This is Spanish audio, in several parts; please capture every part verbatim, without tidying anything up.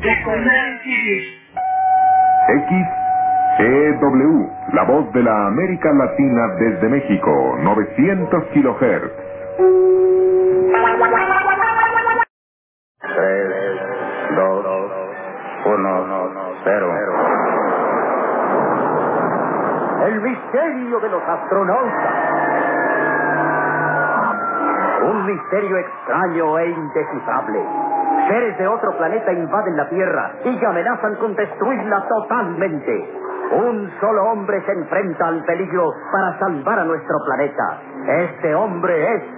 X E W, la voz de la América Latina desde México, novecientos kilohertz. Tres, dos, uno, cero. El misterio de los astronautas. Un misterio extraño e indescifrable. Seres de otro planeta invaden la Tierra y amenazan con destruirla totalmente. Un solo hombre se enfrenta al peligro para salvar a nuestro planeta. Este hombre es...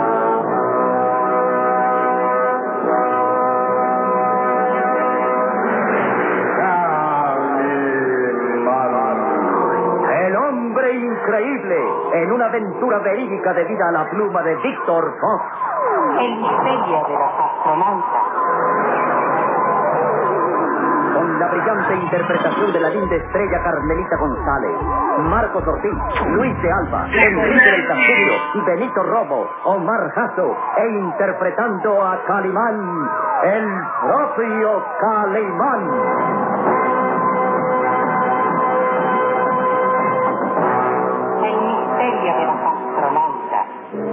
el hombre increíble, en una aventura verídica debida a la pluma de Víctor Fox. El misterio de los astronautas. Con la brillante interpretación de la linda estrella Carmelita González, Marcos Ortiz, Luis de Alba, Enrique del Castillo, Benito Romo, Omar Jasso, e interpretando a Calimán, el propio Calimán. El misterio de los astronautas.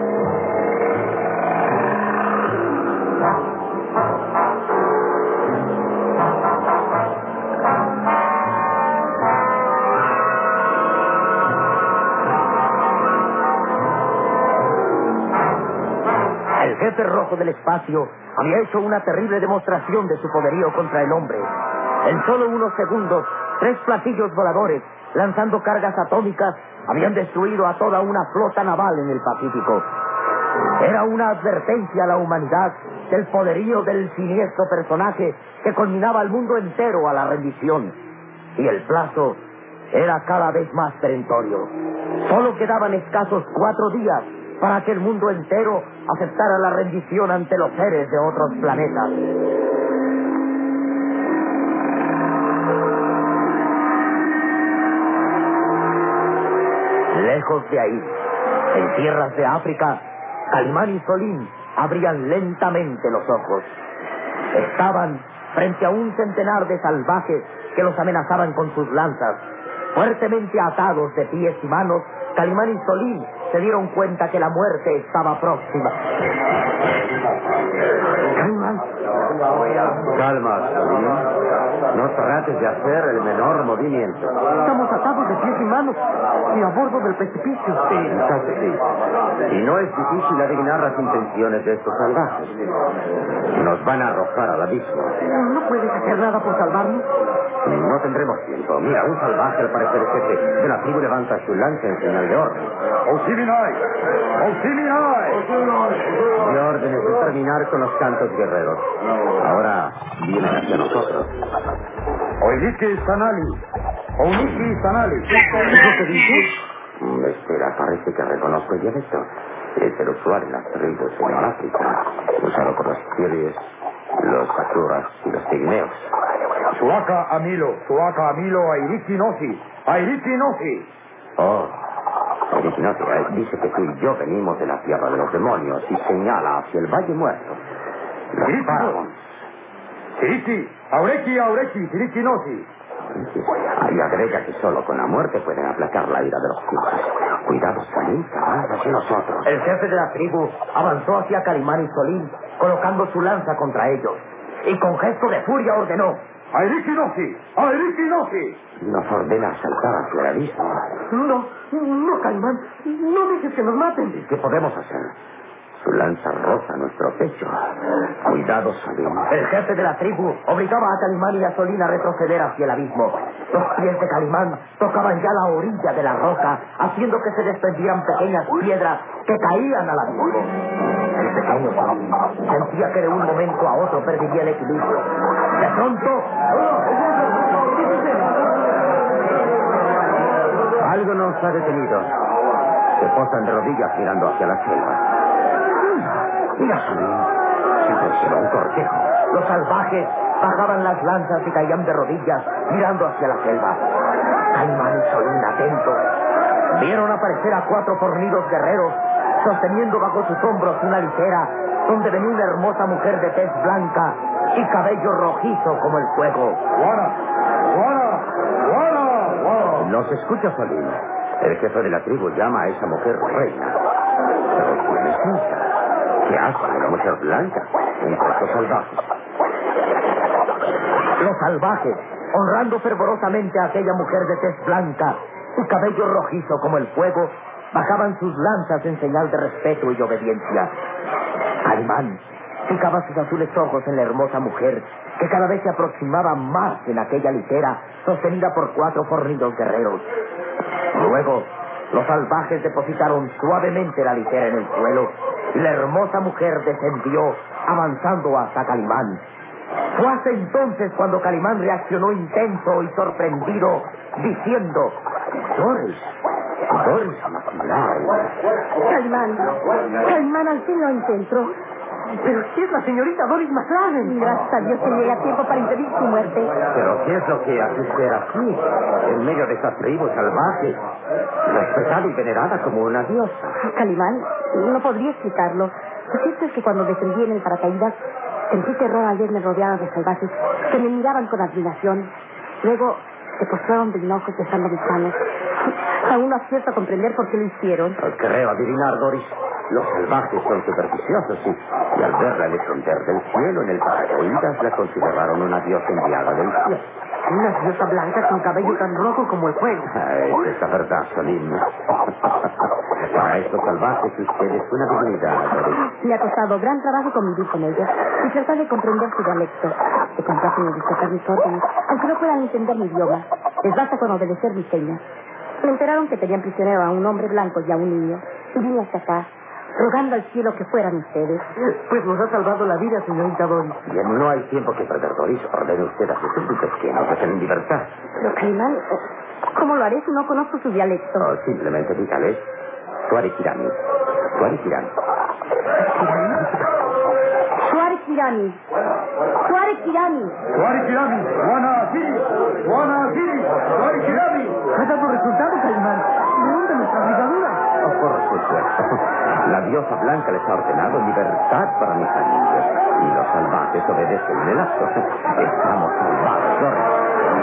El jefe rojo del espacio había hecho una terrible demostración de su poderío contra el hombre. En solo unos segundos, tres platillos voladores, lanzando cargas atómicas, habían destruido a toda una flota naval en el Pacífico. Era una advertencia a la humanidad del poderío del siniestro personaje que conminaba al mundo entero a la rendición. Y el plazo era cada vez más perentorio. Solo quedaban escasos cuatro días para que el mundo entero aceptara la rendición ante los seres de otros planetas. Lejos de ahí, en tierras de África, Calimán y Solín abrían lentamente los ojos. Estaban frente a un centenar de salvajes que los amenazaban con sus lanzas. Fuertemente atados de pies y manos, Calimán y Solín se dieron cuenta que la muerte estaba próxima. Calimán. Calma, Solín. No trates de hacer el menor movimiento. Estamos atados de pies y manos y a bordo del precipicio. Sí, quizás sí. Y no es difícil adivinar las intenciones de estos salvajes. Nos van a arrojar al abismo. ¿No puedes hacer nada por salvarnos? No tendremos tiempo. Mira, un salvaje, al parecer jefe de la tribu, levanta su lanza en señal de orden. ¡Auxiliai! ¡Auxiliai! Mi orden es determinar con los cantos guerreros. Ahora vienen hacia nosotros. Oiniki Sanali. Oiniki Sanali. ¿Eso te dice? Mm, espera, parece que reconozco el dialecto. Es el usual en las tribus en África, usado por los Kirios, los Akuras y los Pigmeos. Suaka Amilo, Suaka Amilo, Airiki Nosi. Airiki Nosi. Oh, Airiki Nosi, eh, dice que tú y yo venimos de la tierra de los demonios y señala hacia el Valle Muerto. Los Paragons. Siriki, Aureki, Aureki, Siriki Nosi. Y agrega que solo con la muerte pueden aplacar la ira de los dioses. Cuidado, Solín, avanza hacia nosotros. El jefe de la tribu avanzó hacia Calimán y Solín, colocando su lanza contra ellos. Y con gesto de furia ordenó: ¡Airiki Nosi! ¡Airiki Nosi! Nos ordena saltar hacia el abismo. No, no, Calimán, no dejes que nos maten. ¿Qué podemos hacer? Su lanza roza nuestro pecho. Cuidado, Solín. El jefe de la tribu obligaba a Calimán y a Solín a retroceder hacia el abismo. Los pies de Calimán tocaban ya la orilla de la roca, haciendo que se desprendieran pequeñas piedras que caían al abismo. El pequeño Solín sentía que de un momento a otro perdería el equilibrio. De pronto... Algo nos ha detenido. Se posan de rodillas mirando hacia la selva. Mira, Solín. Se aproxima un cortejo. Los salvajes bajaban las lanzas y caían de rodillas mirando hacia la selva. Calimán y Solín, atentos, vieron aparecer a cuatro fornidos guerreros sosteniendo bajo sus hombros una litera donde venía una hermosa mujer de tez blanca y cabello rojizo como el fuego. ¡Juana! ¡Juana! ¡Juana! ¡Juana! Los escucha, Salim. El jefe de la tribu llama a esa mujer reina. Pero ¿quién es esa? ¿Qué hace una mujer blanca entre estos salvajes? Los salvajes, honrando fervorosamente a aquella mujer de tez blanca y cabello rojizo como el fuego, bajaban sus lanzas en señal de respeto y obediencia. Calimán fijaba sus azules ojos en la hermosa mujer, que cada vez se aproximaba más en aquella litera, sostenida por cuatro fornidos guerreros. Luego, los salvajes depositaron suavemente la litera en el suelo, y la hermosa mujer descendió, avanzando hasta Calimán. Fue hasta entonces cuando Calimán reaccionó intenso y sorprendido, diciendo: Doris, Doris, Laura. Calimán, Calimán al fin lo encontró. Pero si es la señorita Doris McLaren. Gracias a Dios que llegue a tiempo para impedir su muerte. Pero ¿qué es lo que hace usted aquí, en medio de esta tribu salvaje, respetada y venerada como una diosa? Calimán, no podría explicarlo. Lo cierto es que cuando descendí en el paracaídas, sentí terror al verme rodeada de salvajes que me miraban con admiración. Luego se postraron de hinojos besando mis manos. Aún no acierto a comprender por qué lo hicieron. Creo adivinar, Doris. Los salvajes son supersticiosos y, y al verla descender del cielo en el paracaídas la consideraron una diosa enviada del cielo. Una diosa blanca con cabello tan rojo como el fuego. Esa es la verdad, Salim. Para estos salvajes usted es una divinidad, Doris. Me ha costado gran trabajo convivir con ellos y tratar de comprender su dialecto. Se complacen en respetar mis órdenes, aunque no puedan entender mi idioma. Les basta con obedecer mis señas. Me enteraron que tenían prisionero a un hombre blanco y a un niño, y vine hasta acá, rogando al cielo que fueran ustedes. Pues nos ha salvado la vida, señorita Doris. Bien, no hay tiempo que perder, Doris. Ordene usted a sus súbditos que nos dejen en libertad. Pero, Calimán, ¿cómo lo haré si no conozco su dialecto? O simplemente dígales, Suárez Kirani. Suárez Kirani. Suárez Kirani. Suárez Kirani. ¡Suárez Kirani! ¡Juana Siri! ¡Juana Siri! ¡Suárez Kirani! ¿Ha dado resultado, Calimán? ¿De dónde nuestra brigadura? Oh, por supuesto. La diosa blanca les ha ordenado libertad para mis amigos. Y los salvajes obedecen en el acto. Estamos salvados, Doris.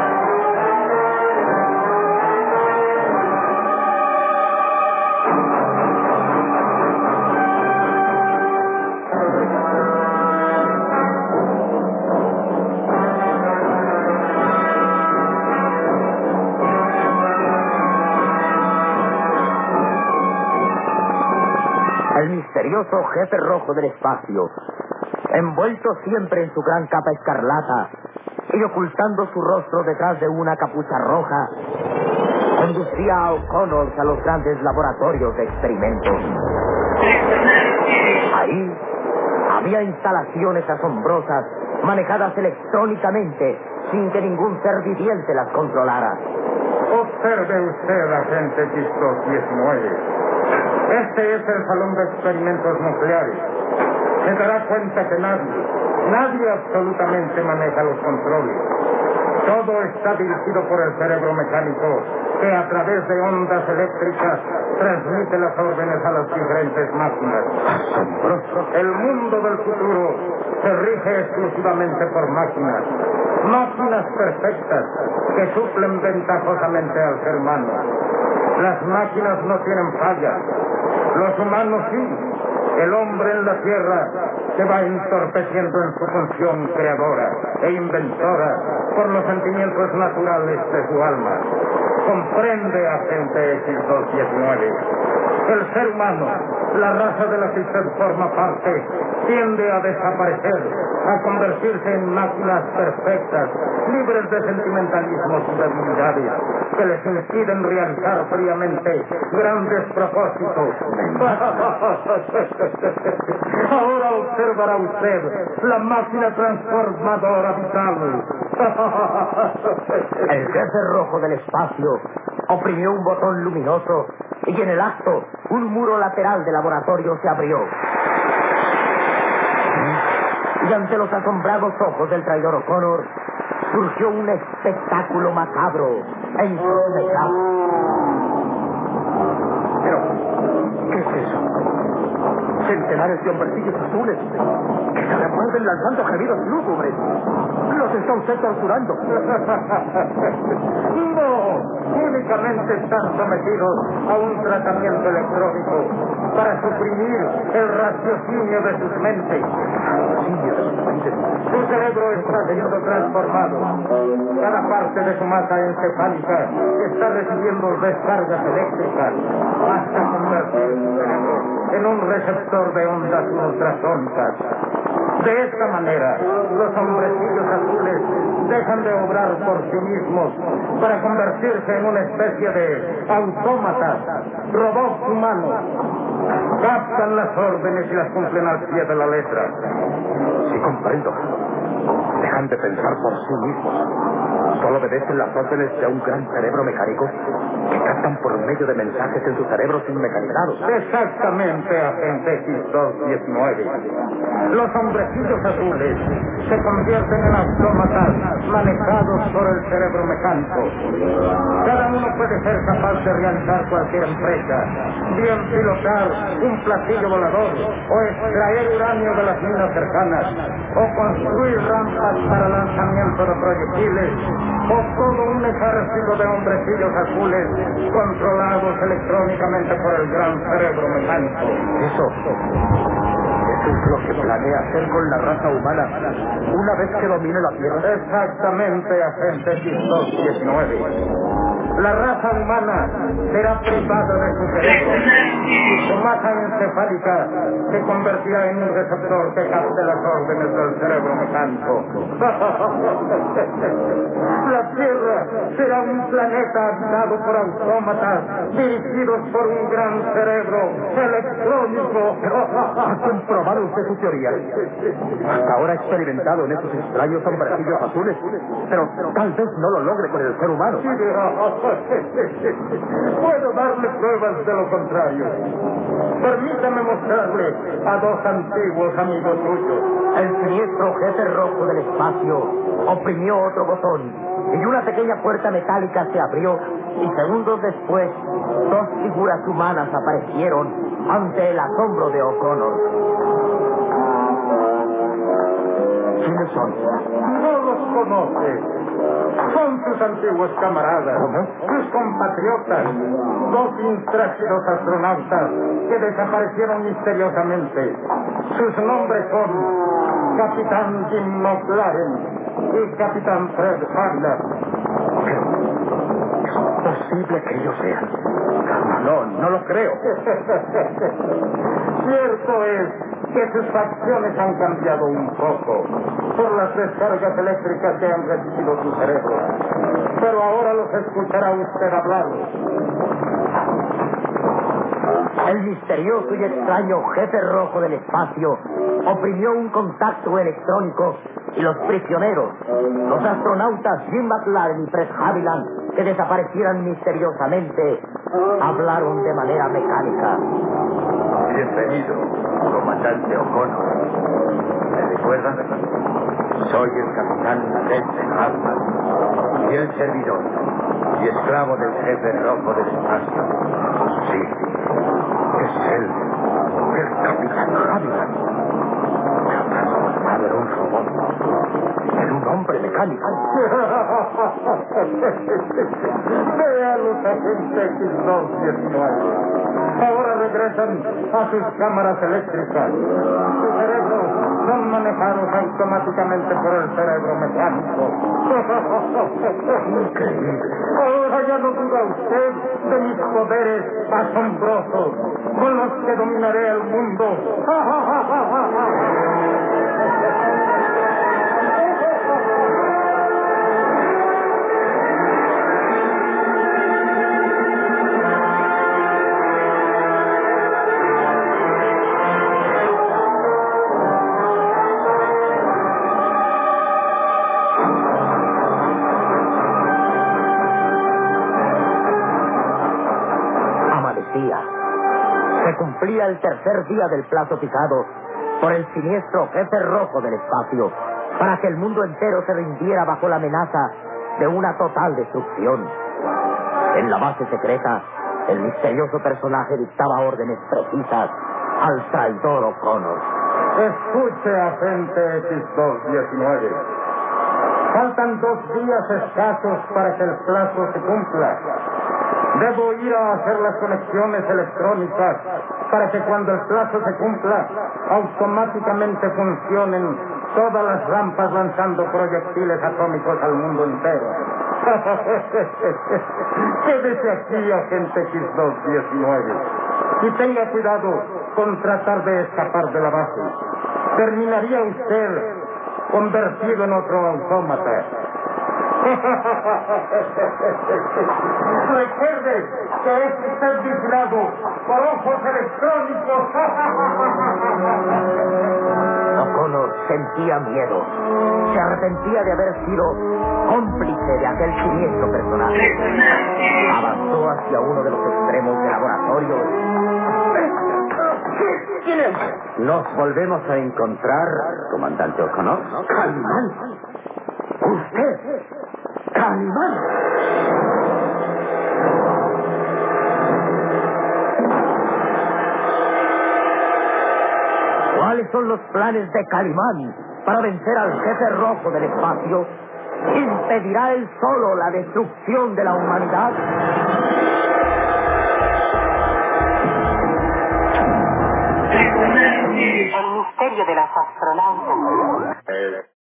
El misterioso jefe rojo del espacio, envuelto siempre en su gran capa escarlata y ocultando su rostro detrás de una capucha roja, conducía a O'Connor a los grandes laboratorios de experimentos. Ahí había instalaciones asombrosas, manejadas electrónicamente, sin que ningún ser viviente las controlara. Observe usted, agente X dos diecinueve. Este es el salón de experimentos nucleares. Se dará cuenta que nadie, nadie absolutamente maneja los controles. Todo está dirigido por el cerebro mecánico que a través de ondas eléctricas transmite las órdenes a las diferentes máquinas. El mundo del futuro se rige exclusivamente por máquinas. Máquinas perfectas que suplen ventajosamente al ser humano. Las máquinas no tienen fallas. Los humanos sí. El hombre en la tierra se va entorpeciendo en su función creadora e inventora por los sentimientos naturales de su alma. Comprende, agente X dos diecinueve. El ser humano, la raza de la que usted forma parte, tiende a desaparecer, a convertirse en máquinas perfectas, libres de sentimentalismos y debilidades, que les impiden realizar fríamente grandes propósitos. Ahora observará usted la máquina transformadora vital. El jefe rojo del espacio oprimió un botón luminoso y en el acto un muro lateral del laboratorio se abrió. Y ante los asombrados ojos del traidor O'Connor surgió un espectáculo macabro e insospechado. Pero, ¿qué es eso? Centenares de hombrecillos azules que se revuelven lanzando gemidos lúgubres. Los está usted torturando. No, únicamente están sometidos a un tratamiento electrónico para suprimir el raciocinio de sus mentes. Su cerebro está siendo transformado. Cada parte de su masa encefálica está recibiendo descargas eléctricas hasta convertir su cerebro en un receptor de ondas ultrasónicas. De esta manera, los hombrecillos azules dejan de obrar por sí mismos para convertirse en una especie de autómatas, robots humanos. Captan las órdenes y las cumplen al pie de la letra. Sí, comprendo. Dejan de pensar por sí mismos. Solo obedecen las órdenes de un gran cerebro mecánico que captan por medio de mensajes en sus cerebros inmecanizados. Exactamente, agente X dos diecinueve. Los hombrecillos azules se convierten en autómatas manejados por el cerebro mecánico. Cada uno puede ser capaz de realizar cualquier empresa, bien pilotar un platillo volador, o extraer uranio de las minas cercanas, o construir rampas para lanzamiento de proyectiles, o todo un ejército de hombrecillos azules controlados electrónicamente por el gran cerebro mecánico. Eso, eso es lo que planea hacer con la raza humana una vez que domine la Tierra. Exactamente, agente X dos diecinueve. La raza humana será privada de su cerebro y su masa encefálica se convertirá en un receptor que capte las órdenes del cerebro mecánico. La Tierra será un planeta habitado por autómatas dirigidos por un gran cerebro electrónico. ¿Ha comprobado usted su teoría? Hasta ahora ha experimentado en esos extraños hombrecillos azules, pero tal vez no lo logre con el ser humano. Puedo darle pruebas de lo contrario. Permítame mostrarle a dos antiguos amigos suyos. El siniestro jefe rojo del espacio oprimió otro botón y una pequeña puerta metálica se abrió y segundos después dos figuras humanas aparecieron ante el asombro de O'Connor. ¿Quiénes son? No los conoce. Son sus antiguos camaradas, ¿Cómo? sus compatriotas, dos intrépidos astronautas que desaparecieron misteriosamente. Sus nombres son Capitán Jim McLaren y Capitán Fred Harder. ¿Es posible que ellos sean? No, no lo creo. Cierto es que sus facciones han cambiado un poco por las descargas eléctricas que han recibido su cerebro. Pero ahora los escuchará usted hablar. El misterioso y extraño jefe rojo del espacio oprimió un contacto electrónico y los prisioneros, los astronautas Jim McLaren y Fred Haviland, que desaparecieran misteriosamente, hablaron de manera mecánica. Bienvenido, comandante O'Connor. ¿Me recuerdan? Soy el capitán Leslie Hartman, fiel servidor y esclavo del jefe rojo del espacio. Sí, es él, el capitán Haviland. Se ha transformado en un robot, en un hombre mecánico. Vean los agentes X dos diecinueve. Ahora regresan a sus cámaras eléctricas. Sus cerebros son manejados automáticamente por el cerebro mecánico. Increíble. Ahora ya no duda usted de mis poderes asombrosos con los que dominaré el mundo. Se cumplía el tercer día del plazo fijado por el siniestro jefe rojo del espacio para que el mundo entero se rindiera bajo la amenaza de una total destrucción. En la base secreta, el misterioso personaje dictaba órdenes precisas al traidor O'Connor. Escuche, agente X dos diecinueve. Faltan dos días escasos para que el plazo se cumpla. Debo ir a hacer las conexiones electrónicas para que cuando el plazo se cumpla, automáticamente funcionen todas las rampas lanzando proyectiles atómicos al mundo entero. Quédese aquí, agente X dos diecinueve, y tenga cuidado con tratar de escapar de la base. Terminaría usted convertido en otro autómata. Recuerde que es usted vigilado por ojos electrónicos. O'Connor sentía miedo. Se arrepentía de haber sido cómplice de aquel siniestro personaje. Avanzó hacia uno de los extremos del laboratorio. ¿Quién es? Nos volvemos a encontrar, comandante O'Connor. ¡Calimán! ¡Usted! ¡Calimán! ¿Cuáles son los planes de Calimán para vencer al jefe rojo del espacio? ¿Impedirá él solo la destrucción de la humanidad? El misterio de las astronautas.